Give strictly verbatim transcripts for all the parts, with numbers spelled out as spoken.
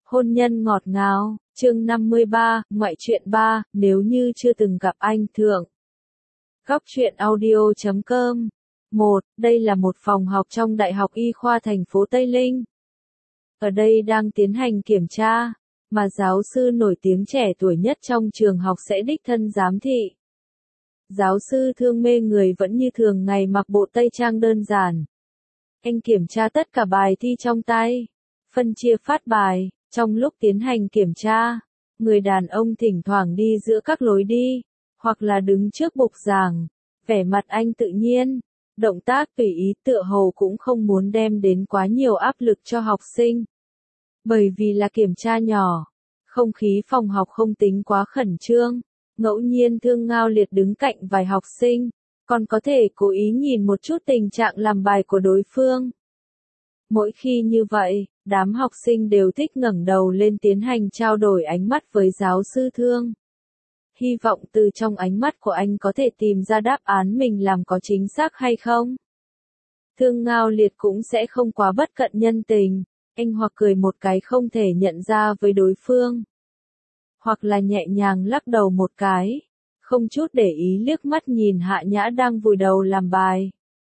Hôn nhân ngọt ngào, chương năm mươi ba, ngoại truyện ba, nếu như chưa từng gặp anh thượng. Góc truyện audio chấm com. một. Đây là một phòng học trong Đại học Y khoa thành phố Tây Linh. Ở đây đang tiến hành kiểm tra, mà giáo sư nổi tiếng trẻ tuổi nhất trong trường học sẽ đích thân giám thị. Giáo sư Thương mê người vẫn như thường ngày mặc bộ tây trang đơn giản. Anh kiểm tra tất cả bài thi trong tay, phân chia phát bài. Trong lúc tiến hành kiểm tra, người đàn ông thỉnh thoảng đi giữa các lối đi, hoặc là đứng trước bục giảng, vẻ mặt anh tự nhiên, động tác tùy ý tựa hồ cũng không muốn đem đến quá nhiều áp lực cho học sinh. Bởi vì là kiểm tra nhỏ, không khí phòng học không tính quá khẩn trương, ngẫu nhiên Thương Ngao Liệt đứng cạnh vài học sinh, còn có thể cố ý nhìn một chút tình trạng làm bài của đối phương. Mỗi khi như vậy, đám học sinh đều thích ngẩng đầu lên tiến hành trao đổi ánh mắt với giáo sư Thương. Hy vọng từ trong ánh mắt của anh có thể tìm ra đáp án mình làm có chính xác hay không. Thương Ngao Liệt cũng sẽ không quá bất cận nhân tình, anh hoặc cười một cái không thể nhận ra với đối phương, hoặc là nhẹ nhàng lắc đầu một cái, không chút để ý liếc mắt nhìn Hạ Nhã đang vùi đầu làm bài.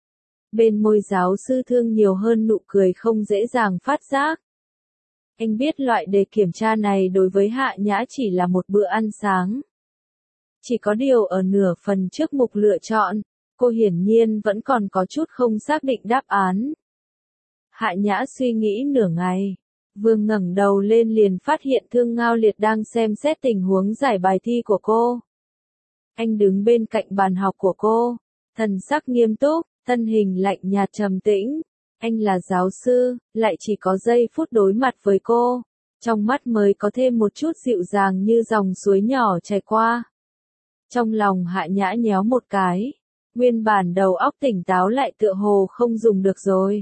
Bên môi giáo sư Thương nhiều hơn nụ cười không dễ dàng phát giác. Anh biết loại đề kiểm tra này đối với Hạ Nhã chỉ là một bữa ăn sáng. Chỉ có điều ở nửa phần trước mục lựa chọn, cô hiển nhiên vẫn còn có chút không xác định đáp án. Hạ Nhã suy nghĩ nửa ngày, vừa ngẩng đầu lên liền phát hiện Thương Ngao Liệt đang xem xét tình huống giải bài thi của cô. Anh đứng bên cạnh bàn học của cô, thần sắc nghiêm túc, thân hình lạnh nhạt trầm tĩnh. Anh là giáo sư, lại chỉ có giây phút đối mặt với cô, trong mắt mới có thêm một chút dịu dàng như dòng suối nhỏ chảy qua. Trong lòng Hạ Nhã nhéo một cái, nguyên bản đầu óc tỉnh táo lại tựa hồ không dùng được rồi.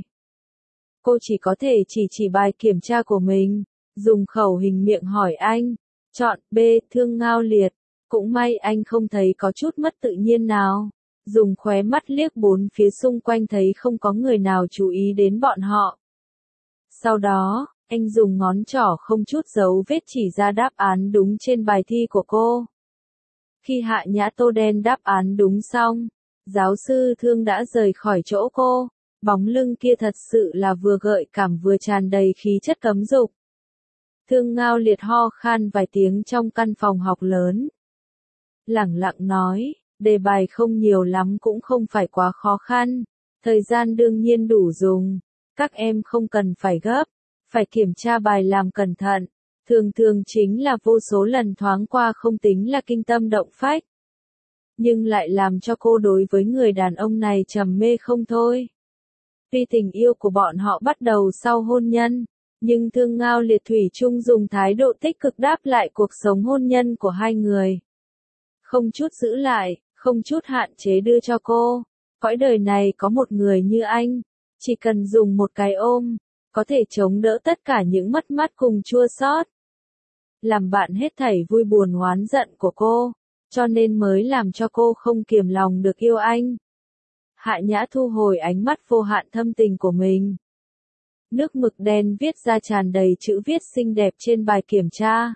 Cô chỉ có thể chỉ chỉ bài kiểm tra của mình, dùng khẩu hình miệng hỏi anh, chọn B. Thương Ngao Liệt. Cũng may anh không thấy có chút mất tự nhiên nào. Dùng khóe mắt liếc bốn phía xung quanh thấy không có người nào chú ý đến bọn họ. Sau đó, anh dùng ngón trỏ không chút dấu vết chỉ ra đáp án đúng trên bài thi của cô. Khi Hạ Nhã tô đen đáp án đúng xong, giáo sư Thương đã rời khỏi chỗ cô, bóng lưng kia thật sự là vừa gợi cảm vừa tràn đầy khí chất cấm dục. Thương Ngao Liệt ho khan vài tiếng trong căn phòng học lớn. Lẳng lặng nói, đề bài không nhiều lắm cũng không phải quá khó khăn, thời gian đương nhiên đủ dùng, các em không cần phải gấp, phải kiểm tra bài làm cẩn thận, thường thường chính là vô số lần thoáng qua không tính là kinh tâm động phách. Nhưng lại làm cho cô đối với người đàn ông này trầm mê không thôi. Tuy tình yêu của bọn họ bắt đầu sau hôn nhân, nhưng Thương Ngao Liệt thủy chung dùng thái độ tích cực đáp lại cuộc sống hôn nhân của hai người. Không chút giữ lại, không chút hạn chế đưa cho cô. Cõi đời này có một người như anh, chỉ cần dùng một cái ôm, có thể chống đỡ tất cả những mất mát cùng chua xót. Làm bạn hết thảy vui buồn oán giận của cô, cho nên mới làm cho cô không kiềm lòng được yêu anh. Hạ Nhã thu hồi ánh mắt vô hạn thâm tình của mình. Nước mực đen viết ra tràn đầy chữ viết xinh đẹp trên bài kiểm tra.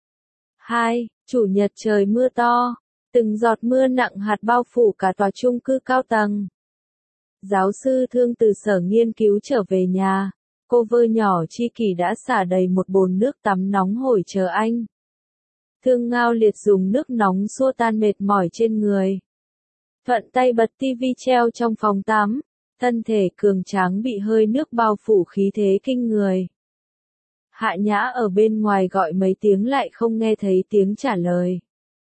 hai. Chủ nhật trời mưa to. Từng giọt mưa nặng hạt bao phủ cả tòa chung cư cao tầng. Giáo sư Thương từ sở nghiên cứu trở về nhà, cô vơ nhỏ chi kỷ đã xả đầy một bồn nước tắm nóng hổi chờ anh. Thương Ngao Liệt dùng nước nóng xua tan mệt mỏi trên người. Thuận tay bật tivi treo trong phòng tắm, thân thể cường tráng bị hơi nước bao phủ khí thế kinh người. Hạ Nhã ở bên ngoài gọi mấy tiếng lại không nghe thấy tiếng trả lời.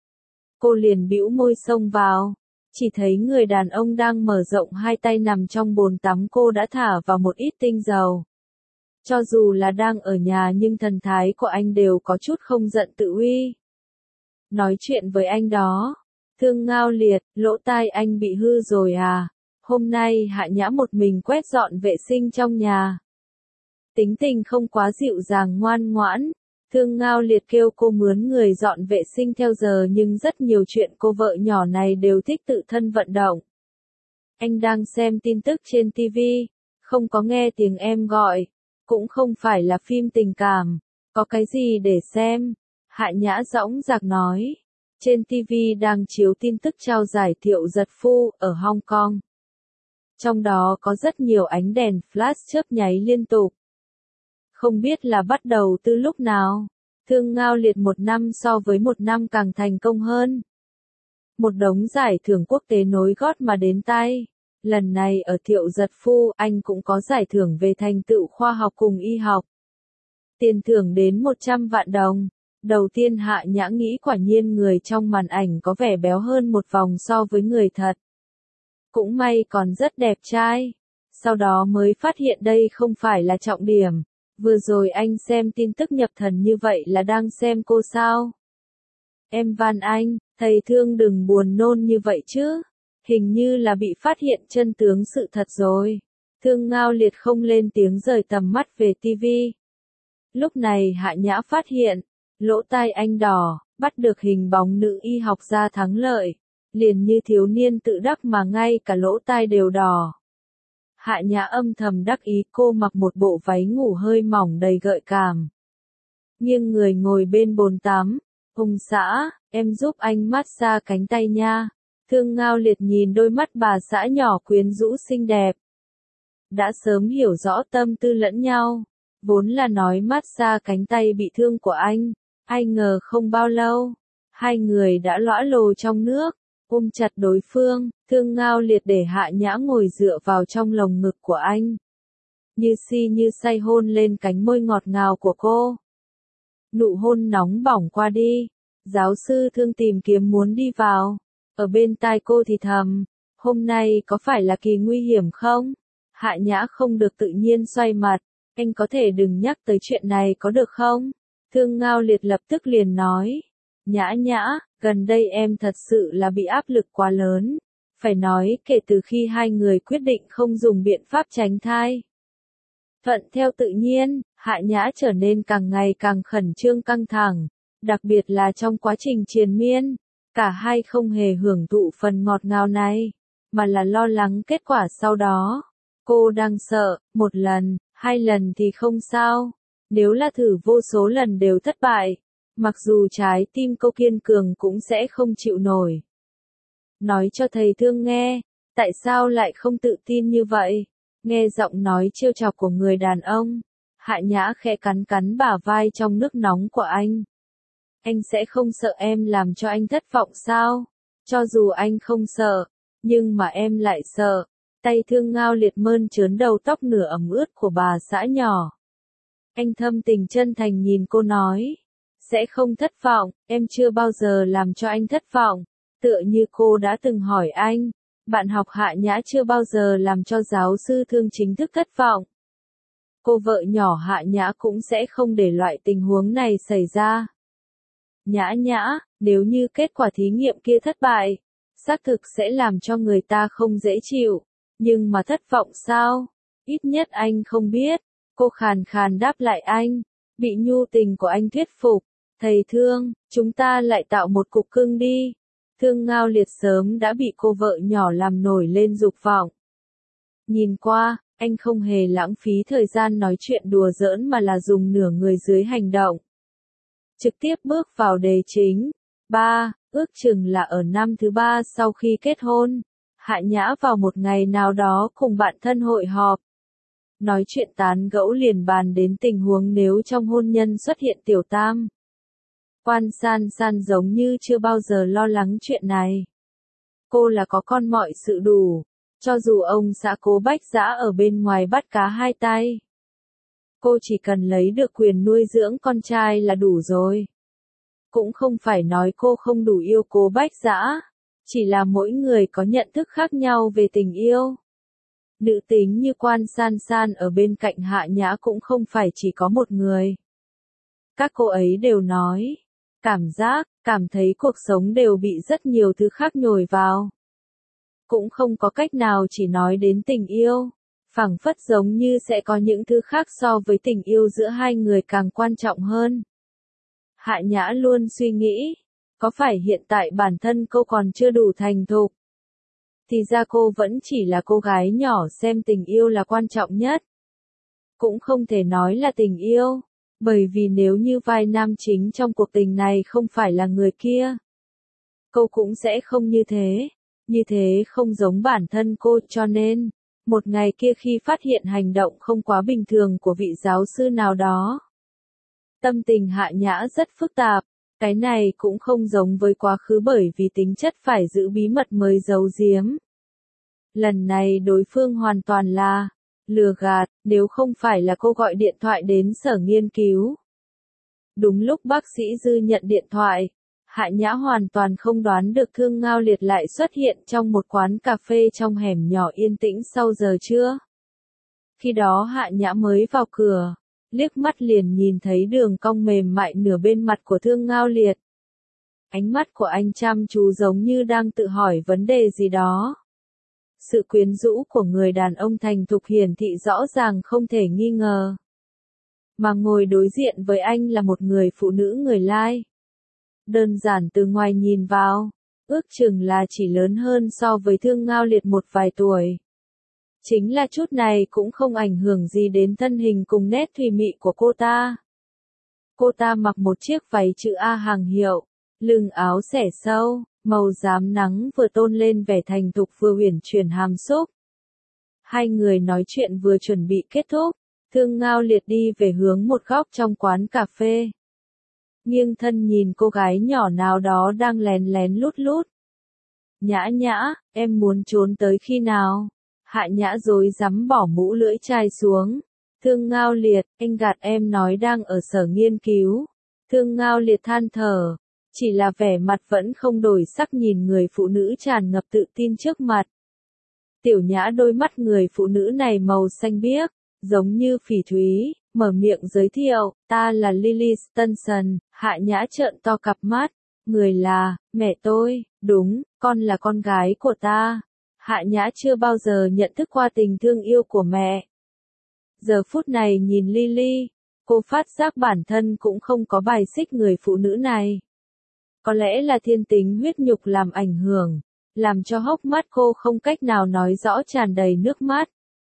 Cô liền bĩu môi xông vào, chỉ thấy người đàn ông đang mở rộng hai tay nằm trong bồn tắm cô đã thả vào một ít tinh dầu. Cho dù là đang ở nhà nhưng thần thái của anh đều có chút không giận tự uy. Nói chuyện với anh đó, Thương Ngao Liệt, lỗ tai anh bị hư rồi à, hôm nay Hạ Nhã một mình quét dọn vệ sinh trong nhà. Tính tình không quá dịu dàng ngoan ngoãn. Thương Ngao Liệt kêu cô mướn người dọn vệ sinh theo giờ nhưng rất nhiều chuyện cô vợ nhỏ này đều thích tự thân vận động. Anh đang xem tin tức trên ti vi, không có nghe tiếng em gọi, cũng không phải là phim tình cảm, Có cái gì để xem? Hạ Nhã dõng dạc nói. Trên ti vi đang chiếu tin tức trao giải Thiệu Giật Phu ở Hong Kong. Trong đó có rất nhiều ánh đèn flash chớp nháy liên tục. Không biết là bắt đầu từ lúc nào, Thương Ngao Liệt một năm so với một năm càng thành công hơn. Một đống giải thưởng quốc tế nối gót mà đến tay. Lần này ở Thiệu Giật Phu, anh cũng có giải thưởng về thành tựu khoa học cùng y học. Tiền thưởng đến một trăm vạn đồng. Đầu tiên Hạ Nhã nghĩ quả nhiên người trong màn ảnh có vẻ béo hơn một vòng so với người thật. Cũng may còn rất đẹp trai. Sau đó mới phát hiện đây không phải là trọng điểm. Vừa rồi anh xem tin tức nhập thần như vậy là đang xem cô sao? Em van anh, thầy Thương đừng buồn nôn như vậy chứ. Hình như là bị phát hiện chân tướng sự thật rồi. Thương Ngao Liệt không lên tiếng rời tầm mắt về tivi. Lúc này Hạ Nhã phát hiện, lỗ tai anh đỏ, bắt được hình bóng nữ y học gia thắng lợi. Liền như thiếu niên tự đắc mà ngay cả lỗ tai đều đỏ. Hạ Nhã âm thầm đắc ý cô mặc một bộ váy ngủ hơi mỏng đầy gợi cảm. Nghiêng người ngồi bên bồn tắm. Ông xã, em giúp anh massage cánh tay nha. Thương Ngao Liệt nhìn đôi mắt bà xã nhỏ quyến rũ xinh đẹp. Đã sớm hiểu rõ tâm tư lẫn nhau. Vốn là nói massage cánh tay bị thương của anh. Ai ngờ không bao lâu, hai người đã lõa lồ trong nước, ôm chặt đối phương. Thương Ngao Liệt để Hạ Nhã ngồi dựa vào trong lồng ngực của anh. Như si như say hôn lên cánh môi ngọt ngào của cô. Nụ hôn nóng bỏng qua đi. Giáo sư Thương tìm kiếm muốn đi vào. Ở bên tai cô thì thầm, hôm nay có phải là kỳ nguy hiểm không? Hạ Nhã không được tự nhiên xoay mặt, anh có thể đừng nhắc tới chuyện này có được không? Thương Ngao Liệt lập tức liền nói, Nhã Nhã, gần đây em thật sự là bị áp lực quá lớn. Phải nói kể từ khi hai người quyết định không dùng biện pháp tránh thai. Thuận theo tự nhiên, Hạ Nhã trở nên càng ngày càng khẩn trương căng thẳng, đặc biệt là trong quá trình triền miên. Cả hai không hề hưởng thụ phần ngọt ngào này, mà là lo lắng kết quả sau đó. Cô đang sợ, một lần, hai lần thì không sao. Nếu là thử vô số lần đều thất bại, mặc dù trái tim cô kiên cường cũng sẽ không chịu nổi. Nói cho thầy Thương nghe, tại sao lại không tự tin như vậy? Nghe giọng nói trêu chọc của người đàn ông, Hạ Nhã khẽ cắn cắn bả vai trong nước nóng của anh. Anh sẽ không sợ em làm cho anh thất vọng sao? Cho dù anh không sợ, nhưng mà em lại sợ. Tay Thương Ngao Liệt mơn trớn đầu tóc nửa ẩm ướt của bà xã nhỏ. Anh thâm tình chân thành nhìn cô nói, sẽ không thất vọng, em chưa bao giờ làm cho anh thất vọng. Tựa như cô đã từng hỏi anh, bạn học Hạ Nhã chưa bao giờ làm cho giáo sư Thương chính thức thất vọng. Cô vợ nhỏ Hạ Nhã cũng sẽ không để loại tình huống này xảy ra. Nhã Nhã, nếu như kết quả thí nghiệm kia thất bại, xác thực sẽ làm cho người ta không dễ chịu, nhưng mà thất vọng sao? Ít nhất anh không biết. Cô khàn khàn đáp lại anh, bị nhu tình của anh thuyết phục. Thầy Thương, chúng ta lại tạo một cục cưng đi. Thương Ngao Liệt sớm đã bị cô vợ nhỏ làm nổi lên dục vọng. Nhìn qua, anh không hề lãng phí thời gian nói chuyện đùa giỡn mà là dùng nửa người dưới hành động. Trực tiếp bước vào đề chính. ba. Ước chừng là ở năm thứ ba sau khi kết hôn. Hạ Nhã vào một ngày nào đó cùng bạn thân hội họp. Nói chuyện tán gẫu liền bàn đến tình huống nếu trong hôn nhân xuất hiện tiểu tam. Quan San San giống như chưa bao giờ lo lắng chuyện này. Cô là có con mọi sự đủ. Cho dù ông xã Cố Bách Dã ở bên ngoài bắt cá hai tay. Cô chỉ cần lấy được quyền nuôi dưỡng con trai là đủ rồi. Cũng không phải nói cô không đủ yêu Cố Bách Dã, chỉ là mỗi người có nhận thức khác nhau về tình yêu. Nữ tính như Quan San San ở bên cạnh Hạ Nhã cũng không phải chỉ có một người. Các cô ấy đều nói, cảm giác, cảm thấy cuộc sống đều bị rất nhiều thứ khác nhồi vào. Cũng không có cách nào chỉ nói đến tình yêu, phảng phất giống như sẽ có những thứ khác so với tình yêu giữa hai người càng quan trọng hơn. Hạ Nhã luôn suy nghĩ, có phải hiện tại bản thân cô còn chưa đủ thành thục? Thì ra cô vẫn chỉ là cô gái nhỏ xem tình yêu là quan trọng nhất. Cũng không thể nói là tình yêu, Bởi vì nếu như vai nam chính trong cuộc tình này không phải là người kia, cô cũng sẽ không như thế. Như thế không giống bản thân cô, cho nên, một ngày kia khi phát hiện hành động không quá bình thường của vị giáo sư nào đó, tâm tình Hạ Nhã rất phức tạp. Cái này cũng không giống với quá khứ bởi vì tính chất phải giữ bí mật mới giấu giếm. Lần này đối phương hoàn toàn là lừa gạt, nếu không phải là cô gọi điện thoại đến sở nghiên cứu. Đúng lúc bác sĩ Dư nhận điện thoại, Hạ Nhã hoàn toàn không đoán được Thương Ngao Liệt lại xuất hiện trong một quán cà phê trong hẻm nhỏ yên tĩnh sau giờ trưa. Khi đó Hạ Nhã mới vào cửa, liếc mắt liền nhìn thấy đường cong mềm mại nửa bên mặt của Thương Ngao Liệt. Ánh mắt của anh chăm chú giống như đang tự hỏi vấn đề gì đó. Sự quyến rũ của người đàn ông thành thục hiển thị rõ ràng không thể nghi ngờ. Mà ngồi đối diện với anh là một người phụ nữ người Lai. Đơn giản từ ngoài nhìn vào, ước chừng là chỉ lớn hơn so với Thương Ngao Liệt một vài tuổi. Chính là chút này cũng không ảnh hưởng gì đến thân hình cùng nét thùy mị của cô ta. Cô ta mặc một chiếc váy chữ A hàng hiệu, lưng áo xẻ sâu, màu rám nắng vừa tôn lên vẻ thành thục vừa uyển chuyển hàm xúc. Hai người nói chuyện vừa chuẩn bị kết thúc, Thương Ngao Liệt đi về hướng một góc trong quán cà phê. Nghiêng thân nhìn cô gái nhỏ nào đó đang lén lén lút lút. Nhã Nhã, em muốn trốn tới khi nào? Hạ Nhã rối rắm bỏ mũ lưỡi chai xuống. Thương Ngao Liệt, anh gạt em nói đang ở sở nghiên cứu. Thương Ngao Liệt than thở, chỉ là vẻ mặt vẫn không đổi sắc nhìn người phụ nữ tràn ngập tự tin trước mặt. Tiểu Nhã đôi mắt người phụ nữ này màu xanh biếc, giống như phỉ thúy, mở miệng giới thiệu, ta là Lily Stunson. Hạ Nhã trợn to cặp mắt, người là, mẹ tôi, đúng, con là con gái của ta. Hạ Nhã chưa bao giờ nhận thức qua tình thương yêu của mẹ. Giờ phút này nhìn Lily, cô phát giác bản thân cũng không có bài xích người phụ nữ này. Có lẽ là thiên tính huyết nhục làm ảnh hưởng, làm cho hốc mắt cô không cách nào nói rõ tràn đầy nước mắt.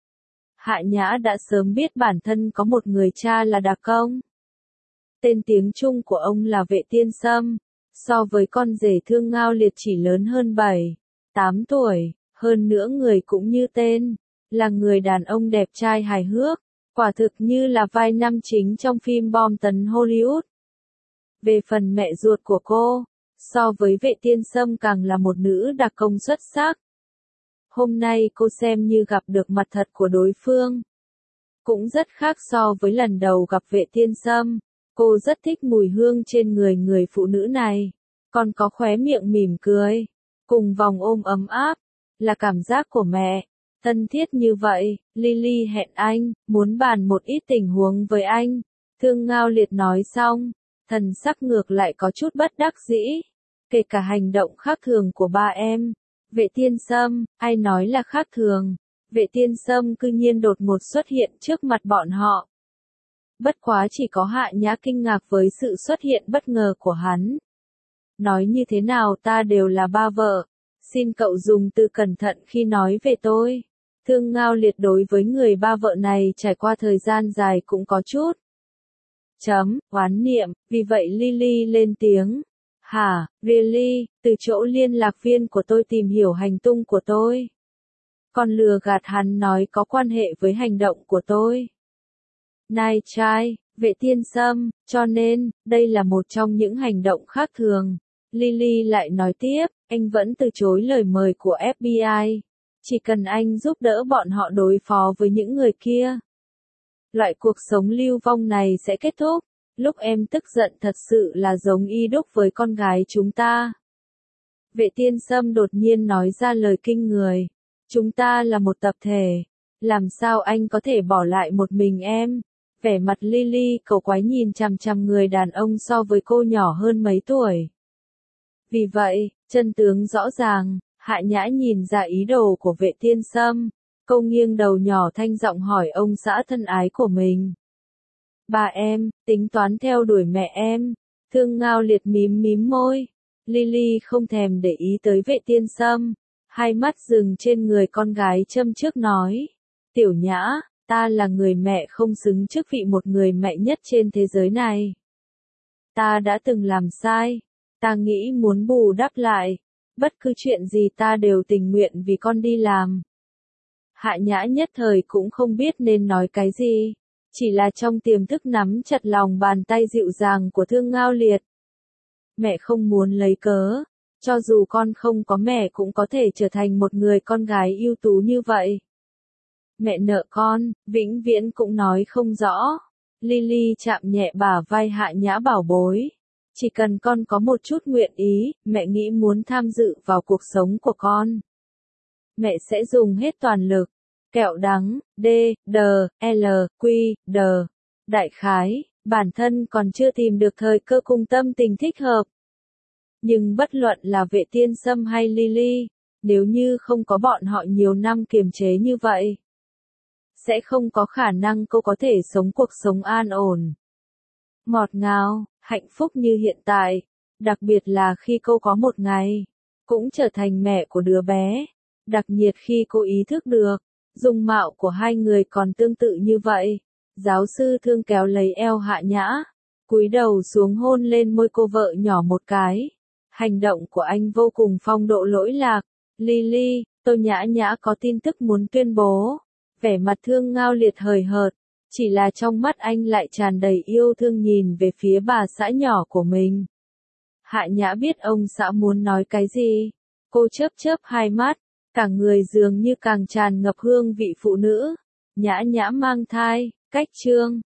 Hạ Nhã đã sớm biết bản thân có một người cha là Đạc Công. Tên tiếng Trung của ông là Vệ Tiên Sâm, so với con rể Thương Ngao Liệt chỉ lớn hơn bảy, tám tuổi, hơn nữa người cũng như tên, là người đàn ông đẹp trai hài hước, quả thực như là vai nam chính trong phim bom tấn Hollywood. Về phần mẹ ruột của cô, so với Vệ Tiên Sâm càng là một nữ đặc công xuất sắc. Hôm nay cô xem như gặp được mặt thật của đối phương. Cũng rất khác so với lần đầu gặp Vệ Tiên Sâm. Cô rất thích mùi hương trên người người phụ nữ này. Còn có khóe miệng mỉm cười. Cùng vòng ôm ấm áp. Là cảm giác của mẹ. Thân thiết như vậy, Lily hẹn anh, muốn bàn một ít tình huống với anh. Thương Ngao Liệt nói xong, thần sắc ngược lại có chút bất đắc dĩ. Kể cả hành động khác thường của ba em. Vệ Tiên Sâm, ai nói là khác thường. Vệ Tiên Sâm cư nhiên đột ngột xuất hiện trước mặt bọn họ. Bất quá chỉ có Hạ Nhã kinh ngạc với sự xuất hiện bất ngờ của hắn. Nói như thế nào ta đều là ba vợ. Xin cậu dùng từ cẩn thận khi nói về tôi. Thương Ngao Liệt đối với người ba vợ này trải qua thời gian dài cũng có chút. Chấm, oán niệm, vì vậy Lily lên tiếng. Hả, really, từ chỗ liên lạc viên của tôi tìm hiểu hành tung của tôi. Còn lừa gạt hắn nói có quan hệ với hành động của tôi. Này trai, Vệ Tiên Sâm, cho nên, đây là một trong những hành động khác thường. Lily lại nói tiếp, anh vẫn từ chối lời mời của ép bê i. Chỉ cần anh giúp đỡ bọn họ đối phó với những người kia. Loại cuộc sống lưu vong này sẽ kết thúc. Lúc em tức giận thật sự là giống y đúc với con gái chúng ta. Vệ Tiên Sâm đột nhiên nói ra lời kinh người. Chúng ta là một tập thể. Làm sao anh có thể bỏ lại một mình em? Vẻ mặt Lily cầu quái nhìn chằm chằm người đàn ông so với cô nhỏ hơn mấy tuổi. Vì vậy, chân tướng rõ ràng, Hạ Nhã nhìn ra ý đồ của Vệ Tiên Sâm. Cô nghiêng đầu nhỏ thanh giọng hỏi ông xã thân ái của mình. Bà em, tính toán theo đuổi mẹ em. Thương Ngao Liệt mím mím môi. Lily không thèm để ý tới Vệ Tiên Sâm. Hai mắt dừng trên người con gái châm trước nói. Tiểu Nhã, Ta là người mẹ không xứng chức vị một người mẹ nhất trên thế giới này. Ta đã từng làm sai. Ta nghĩ muốn bù đắp lại. Bất cứ chuyện gì ta đều tình nguyện vì con đi làm. Hạ Nhã nhất thời cũng không biết nên nói cái gì. Chỉ là trong tiềm thức nắm chặt lòng bàn tay dịu dàng của Thương Ngao Liệt. Mẹ không muốn lấy cớ. Cho dù con không có mẹ cũng có thể trở thành một người con gái ưu tú như vậy. Mẹ nợ con, vĩnh viễn cũng nói không rõ. Lily chạm nhẹ bả vai Hạ Nhã bảo bối. Chỉ cần con có một chút nguyện ý, mẹ nghĩ muốn tham dự vào cuộc sống của con. Mẹ sẽ dùng hết toàn lực. Kẹo đắng, D, D, L, Q, D. Đại khái, bản thân còn chưa tìm được thời cơ cùng tâm tình thích hợp. Nhưng bất luận là Vệ Tiên Sâm hay Lily, nếu như không có bọn họ nhiều năm kiềm chế như vậy, sẽ không có khả năng cô có thể sống cuộc sống an ổn, ngọt ngào, hạnh phúc như hiện tại, đặc biệt là khi cô có một ngày, cũng trở thành mẹ của đứa bé, đặc biệt khi cô ý thức được, dung mạo của hai người còn tương tự như vậy. Giáo sư Thương kéo lấy eo Hạ Nhã, cúi đầu xuống hôn lên môi cô vợ nhỏ một cái. Hành động của anh vô cùng phong độ lỗi lạc. Lily, tôi Nhã Nhã có tin tức muốn tuyên bố. Vẻ mặt Thương Ngao Liệt hời hợt, chỉ là trong mắt anh lại tràn đầy yêu thương nhìn về phía bà xã nhỏ của mình. Hạ Nhã biết ông xã muốn nói cái gì. Cô chớp chớp hai mắt, cả người dường như càng tràn ngập hương vị phụ nữ. Nhã Nhã mang thai, cách chương.